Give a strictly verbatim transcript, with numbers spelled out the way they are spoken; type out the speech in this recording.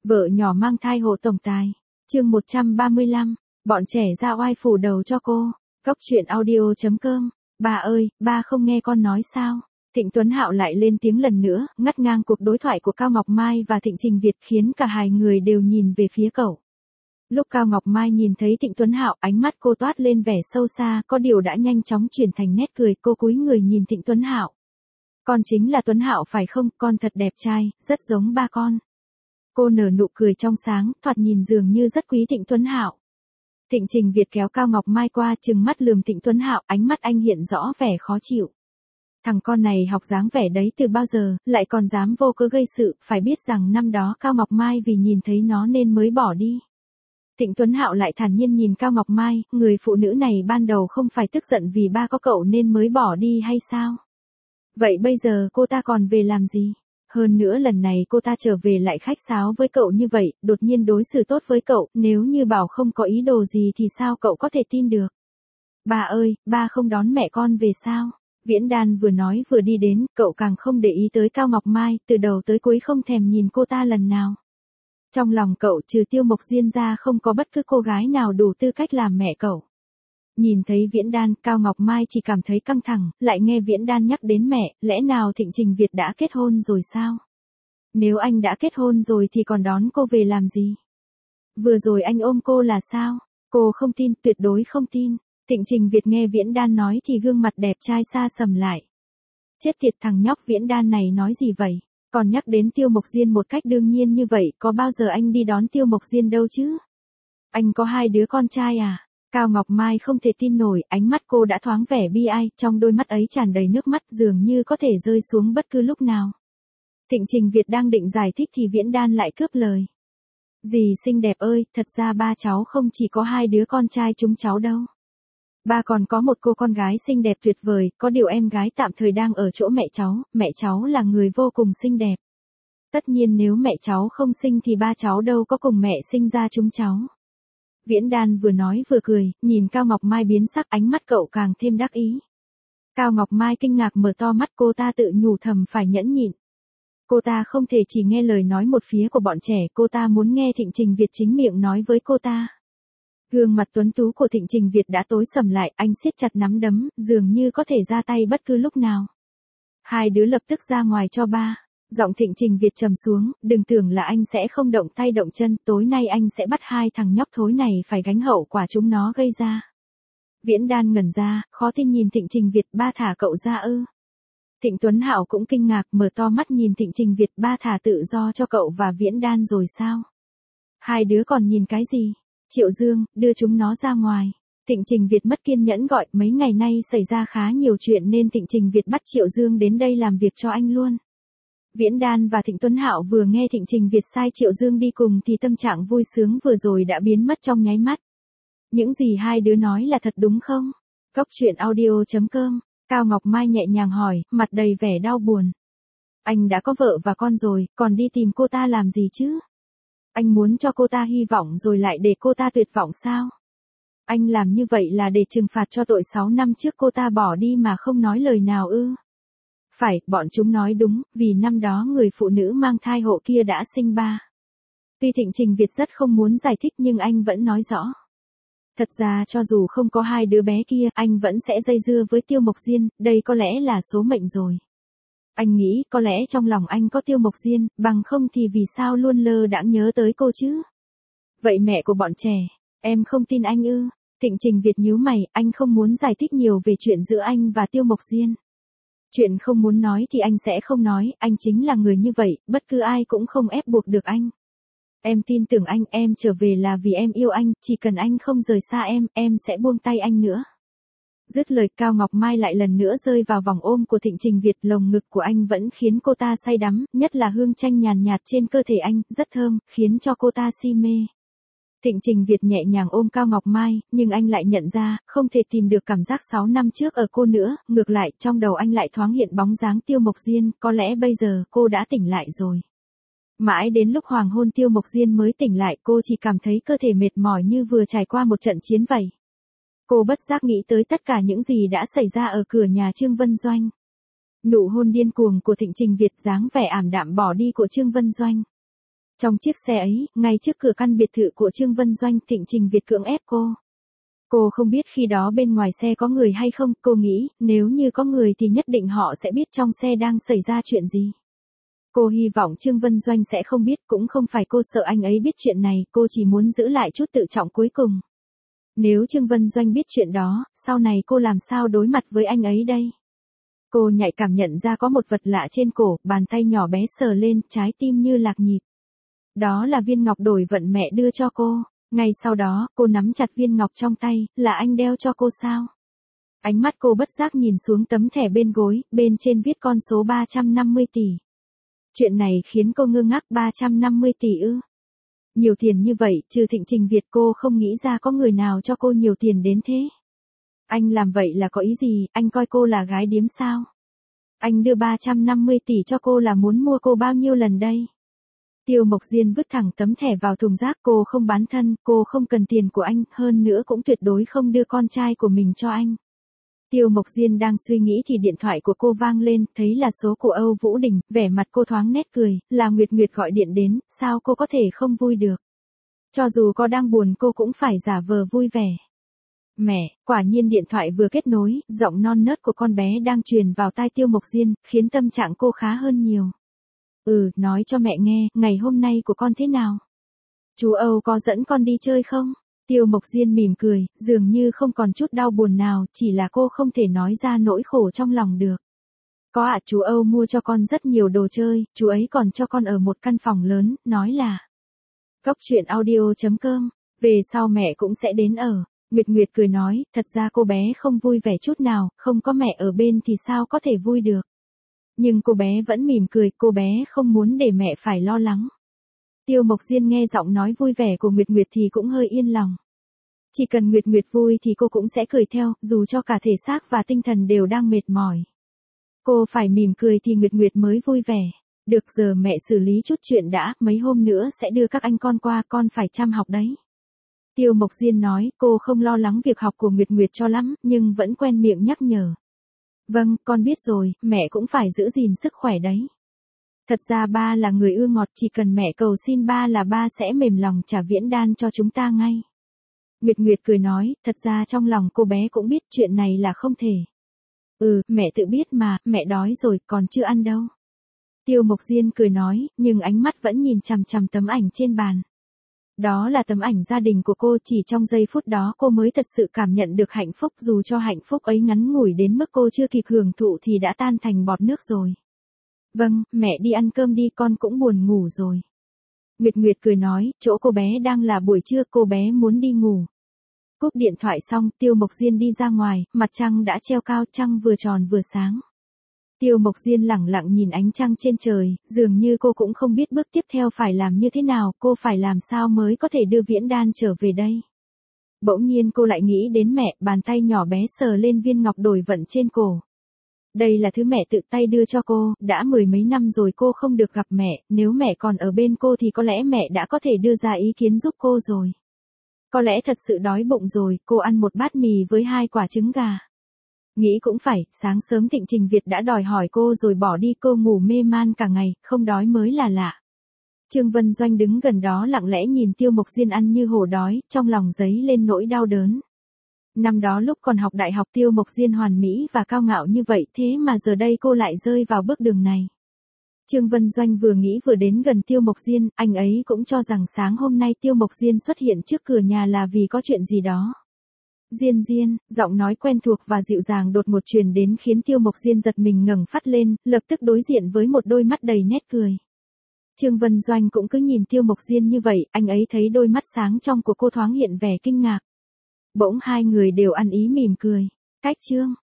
Vợ nhỏ mang thai hộ tổng tài. Chương một trăm ba mươi lăm, bọn trẻ ra oai phủ đầu cho cô. Góc truyện audio chấm com. Ba ơi, ba không nghe con nói sao? Thịnh Tuấn Hạo lại lên tiếng lần nữa, ngắt ngang cuộc đối thoại của Cao Ngọc Mai và Thịnh Trình Việt khiến cả hai người đều nhìn về phía cậu. Lúc Cao Ngọc Mai nhìn thấy Thịnh Tuấn Hạo, ánh mắt cô toát lên vẻ sâu xa, có điều đã nhanh chóng chuyển thành nét cười. Cô cúi người nhìn Thịnh Tuấn Hạo. Con chính là Tuấn Hạo phải không? Con thật đẹp trai, rất giống ba con. Cô nở nụ cười trong sáng, thoạt nhìn dường như rất quý Thịnh Tuấn Hạo. Thịnh Trình Việt kéo Cao Ngọc Mai qua, trừng mắt lườm Thịnh Tuấn Hạo, ánh mắt anh hiện rõ vẻ khó chịu. Thằng con này học dáng vẻ đấy từ bao giờ, lại còn dám vô cớ gây sự, phải biết rằng năm đó Cao Ngọc Mai vì nhìn thấy nó nên mới bỏ đi. Thịnh Tuấn Hạo lại thản nhiên nhìn Cao Ngọc Mai, người phụ nữ này ban đầu không phải tức giận vì ba có cậu nên mới bỏ đi hay sao? Vậy bây giờ cô ta còn về làm gì? Hơn nữa lần này cô ta trở về lại khách sáo với cậu như vậy, đột nhiên đối xử tốt với cậu, nếu như bảo không có ý đồ gì thì sao cậu có thể tin được? Ba ơi, ba không đón mẹ con về sao? Viễn Đan vừa nói vừa đi đến, cậu càng không để ý tới Cao Ngọc Mai, từ đầu tới cuối không thèm nhìn cô ta lần nào. Trong lòng cậu trừ Tiêu Mộc Diên ra không có bất cứ cô gái nào đủ tư cách làm mẹ cậu. Nhìn thấy Viễn Đan, Cao Ngọc Mai chỉ cảm thấy căng thẳng, lại nghe Viễn Đan nhắc đến mẹ, lẽ nào Thịnh Trình Việt đã kết hôn rồi sao? Nếu anh đã kết hôn rồi thì còn đón cô về làm gì? Vừa rồi anh ôm cô là sao? Cô không tin, tuyệt đối không tin. Thịnh Trình Việt nghe Viễn Đan nói thì gương mặt đẹp trai xa sầm lại. Chết tiệt, thằng nhóc Viễn Đan này nói gì vậy? Còn nhắc đến Tiêu Mộc Diên một cách đương nhiên như vậy, có bao giờ anh đi đón Tiêu Mộc Diên đâu chứ? Anh có hai đứa con trai à? Cao Ngọc Mai không thể tin nổi, ánh mắt cô đã thoáng vẻ bi ai, trong đôi mắt ấy tràn đầy nước mắt dường như có thể rơi xuống bất cứ lúc nào. Thịnh Trình Việt đang định giải thích thì Viễn Đan lại cướp lời. Dì xinh đẹp ơi, thật ra ba cháu không chỉ có hai đứa con trai chúng cháu đâu. Ba còn có một cô con gái xinh đẹp tuyệt vời, có điều em gái tạm thời đang ở chỗ mẹ cháu, mẹ cháu là người vô cùng xinh đẹp. Tất nhiên nếu mẹ cháu không sinh thì ba cháu đâu có cùng mẹ sinh ra chúng cháu. Viễn Đan vừa nói vừa cười, nhìn Cao Ngọc Mai biến sắc, ánh mắt cậu càng thêm đắc ý. Cao Ngọc Mai kinh ngạc mở to mắt, cô ta tự nhủ thầm phải nhẫn nhịn. Cô ta không thể chỉ nghe lời nói một phía của bọn trẻ, cô ta muốn nghe Thịnh Trình Việt chính miệng nói với cô ta. Gương mặt tuấn tú của Thịnh Trình Việt đã tối sầm lại, anh siết chặt nắm đấm, dường như có thể ra tay bất cứ lúc nào. Hai đứa lập tức ra ngoài cho ba. Giọng Thịnh Trình Việt trầm xuống, đừng tưởng là anh sẽ không động tay động chân, tối nay anh sẽ bắt hai thằng nhóc thối này phải gánh hậu quả chúng nó gây ra. Viễn Đan ngẩn ra, khó tin nhìn Thịnh Trình Việt, ba thả cậu ra ư? Thịnh Tuấn Hạo cũng kinh ngạc, mở to mắt nhìn Thịnh Trình Việt, ba thả tự do cho cậu và Viễn Đan rồi sao? Hai đứa còn nhìn cái gì? Triệu Dương, đưa chúng nó ra ngoài. Thịnh Trình Việt mất kiên nhẫn gọi, mấy ngày nay xảy ra khá nhiều chuyện nên Thịnh Trình Việt bắt Triệu Dương đến đây làm việc cho anh luôn. Viễn Đan và Thịnh Tuấn Hạo vừa nghe Thịnh Trình Việt sai Triệu Dương đi cùng thì tâm trạng vui sướng vừa rồi đã biến mất trong nháy mắt. Những gì hai đứa nói là thật đúng không? Góc truyện audio chấm com. Cao Ngọc Mai nhẹ nhàng hỏi, mặt đầy vẻ đau buồn. Anh đã có vợ và con rồi, còn đi tìm cô ta làm gì chứ? Anh muốn cho cô ta hy vọng rồi lại để cô ta tuyệt vọng sao? Anh làm như vậy là để trừng phạt cho tội sáu năm trước cô ta bỏ đi mà không nói lời nào ư? Phải, bọn chúng nói đúng, vì năm đó người phụ nữ mang thai hộ kia đã sinh ba. Tuy Thịnh Trình Việt rất không muốn giải thích nhưng anh vẫn nói rõ. Thật ra cho dù không có hai đứa bé kia, anh vẫn sẽ dây dưa với Tiêu Mộc Diên, đây có lẽ là số mệnh rồi. Anh nghĩ có lẽ trong lòng anh có Tiêu Mộc Diên, bằng không thì vì sao luôn lơ đãng nhớ tới cô chứ? Vậy mẹ của bọn trẻ, em không tin anh ư? Thịnh Trình Việt nhíu mày, anh không muốn giải thích nhiều về chuyện giữa anh và Tiêu Mộc Diên. Chuyện không muốn nói thì anh sẽ không nói, anh chính là người như vậy, bất cứ ai cũng không ép buộc được anh. Em tin tưởng anh, em trở về là vì em yêu anh, chỉ cần anh không rời xa em, em sẽ buông tay anh nữa. Dứt lời Cao Ngọc Mai lại lần nữa rơi vào vòng ôm của Thịnh Trình Việt, lồng ngực của anh vẫn khiến cô ta say đắm, nhất là hương chanh nhàn nhạt trên cơ thể anh, rất thơm, khiến cho cô ta si mê. Thịnh Trình Việt nhẹ nhàng ôm Cao Ngọc Mai, nhưng anh lại nhận ra, không thể tìm được cảm giác sáu năm trước ở cô nữa, ngược lại, trong đầu anh lại thoáng hiện bóng dáng Tiêu Mộc Diên, có lẽ bây giờ cô đã tỉnh lại rồi. Mãi đến lúc hoàng hôn Tiêu Mộc Diên mới tỉnh lại, cô chỉ cảm thấy cơ thể mệt mỏi như vừa trải qua một trận chiến vậy. Cô bất giác nghĩ tới tất cả những gì đã xảy ra ở cửa nhà Trương Vân Doanh. Nụ hôn điên cuồng của Thịnh Trình Việt, dáng vẻ ảm đạm bỏ đi của Trương Vân Doanh. Trong chiếc xe ấy, ngay trước cửa căn biệt thự của Trương Vân Doanh, Thịnh Trình Việt cưỡng ép cô. Cô không biết khi đó bên ngoài xe có người hay không, cô nghĩ, nếu như có người thì nhất định họ sẽ biết trong xe đang xảy ra chuyện gì. Cô hy vọng Trương Vân Doanh sẽ không biết, cũng không phải cô sợ anh ấy biết chuyện này, cô chỉ muốn giữ lại chút tự trọng cuối cùng. Nếu Trương Vân Doanh biết chuyện đó, sau này cô làm sao đối mặt với anh ấy đây? Cô nhạy cảm nhận ra có một vật lạ trên cổ, bàn tay nhỏ bé sờ lên, trái tim như lạc nhịp. Đó là viên ngọc đổi vận mẹ đưa cho cô. Ngay sau đó, cô nắm chặt viên ngọc trong tay, là anh đeo cho cô sao? Ánh mắt cô bất giác nhìn xuống tấm thẻ bên gối, bên trên viết con số ba trăm năm mươi tỷ. Chuyện này khiến cô ngơ ngác, ba trăm năm mươi tỷ ư? Nhiều tiền như vậy, trừ Thịnh Trình Việt cô không nghĩ ra có người nào cho cô nhiều tiền đến thế. Anh làm vậy là có ý gì, anh coi cô là gái điếm sao? Anh đưa ba trăm năm mươi tỷ cho cô là muốn mua cô bao nhiêu lần đây? Tiêu Mộc Diên vứt thẳng tấm thẻ vào thùng rác, cô không bán thân, cô không cần tiền của anh, hơn nữa cũng tuyệt đối không đưa con trai của mình cho anh. Tiêu Mộc Diên đang suy nghĩ thì điện thoại của cô vang lên, thấy là số của Âu Vũ Đình, vẻ mặt cô thoáng nét cười, là Nguyệt Nguyệt gọi điện đến, sao cô có thể không vui được. Cho dù có đang buồn cô cũng phải giả vờ vui vẻ. Mẹ, quả nhiên điện thoại vừa kết nối, giọng non nớt của con bé đang truyền vào tai Tiêu Mộc Diên, khiến tâm trạng cô khá hơn nhiều. Ừ, nói cho mẹ nghe, ngày hôm nay của con thế nào? Chú Âu có dẫn con đi chơi không? Tiêu Mộc Diên mỉm cười, dường như không còn chút đau buồn nào, chỉ là cô không thể nói ra nỗi khổ trong lòng được. Có ạ, chú Âu mua cho con rất nhiều đồ chơi, chú ấy còn cho con ở một căn phòng lớn, nói là Góc truyện audio chấm com, về sau mẹ cũng sẽ đến ở. Nguyệt Nguyệt cười nói, thật ra cô bé không vui vẻ chút nào, không có mẹ ở bên thì sao có thể vui được. Nhưng cô bé vẫn mỉm cười, cô bé không muốn để mẹ phải lo lắng. Tiêu Mộc Diên nghe giọng nói vui vẻ của Nguyệt Nguyệt thì cũng hơi yên lòng. Chỉ cần Nguyệt Nguyệt vui thì cô cũng sẽ cười theo, dù cho cả thể xác và tinh thần đều đang mệt mỏi. Cô phải mỉm cười thì Nguyệt Nguyệt mới vui vẻ. Được, giờ mẹ xử lý chút chuyện đã, mấy hôm nữa sẽ đưa các anh con qua, con phải chăm học đấy. Tiêu Mộc Diên nói, cô không lo lắng việc học của Nguyệt Nguyệt cho lắm, nhưng vẫn quen miệng nhắc nhở. Vâng, con biết rồi, mẹ cũng phải giữ gìn sức khỏe đấy. Thật ra ba là người ưa ngọt, chỉ cần mẹ cầu xin ba là ba sẽ mềm lòng trả viễn đan cho chúng ta ngay. Nguyệt Nguyệt cười nói, thật ra trong lòng cô bé cũng biết chuyện này là không thể. Ừ, mẹ tự biết mà, mẹ đói rồi, còn chưa ăn đâu. Tiêu Mộc Diên cười nói, nhưng ánh mắt vẫn nhìn chằm chằm tấm ảnh trên bàn. Đó là tấm ảnh gia đình của cô, chỉ trong giây phút đó cô mới thật sự cảm nhận được hạnh phúc, dù cho hạnh phúc ấy ngắn ngủi đến mức cô chưa kịp hưởng thụ thì đã tan thành bọt nước rồi. Vâng, mẹ đi ăn cơm đi, con cũng buồn ngủ rồi. Nguyệt Nguyệt cười nói, chỗ cô bé đang là buổi trưa, cô bé muốn đi ngủ. Cúp điện thoại xong, Tiêu Mộc Diên đi ra ngoài, mặt trăng đã treo cao, trăng vừa tròn vừa sáng. Tiêu Mộc Diên lẳng lặng nhìn ánh trăng trên trời, dường như cô cũng không biết bước tiếp theo phải làm như thế nào, cô phải làm sao mới có thể đưa viễn đan trở về đây. Bỗng nhiên cô lại nghĩ đến mẹ, bàn tay nhỏ bé sờ lên viên ngọc đổi vận trên cổ. Đây là thứ mẹ tự tay đưa cho cô, đã mười mấy năm rồi cô không được gặp mẹ, nếu mẹ còn ở bên cô thì có lẽ mẹ đã có thể đưa ra ý kiến giúp cô rồi. Có lẽ thật sự đói bụng rồi, cô ăn một bát mì với hai quả trứng gà. Nghĩ cũng phải, sáng sớm Thịnh Trình Việt đã đòi hỏi cô rồi bỏ đi, cô ngủ mê man cả ngày, không đói mới là lạ. Trương Vân Doanh đứng gần đó lặng lẽ nhìn Tiêu Mộc Diên ăn như hổ đói, trong lòng dấy lên nỗi đau đớn. Năm đó lúc còn học đại học Tiêu Mộc Diên hoàn mỹ và cao ngạo như vậy, thế mà giờ đây cô lại rơi vào bước đường này. Trương Vân Doanh vừa nghĩ vừa đến gần Tiêu Mộc Diên, anh ấy cũng cho rằng sáng hôm nay Tiêu Mộc Diên xuất hiện trước cửa nhà là vì có chuyện gì đó. Diên Diên, giọng nói quen thuộc và dịu dàng đột ngột truyền đến khiến Tiêu Mộc Diên giật mình ngẩng phát lên, lập tức đối diện với một đôi mắt đầy nét cười. Trương Vân Doanh cũng cứ nhìn Tiêu Mộc Diên như vậy, anh ấy thấy đôi mắt sáng trong của cô thoáng hiện vẻ kinh ngạc. Bỗng hai người đều ăn ý mỉm cười. Cách chương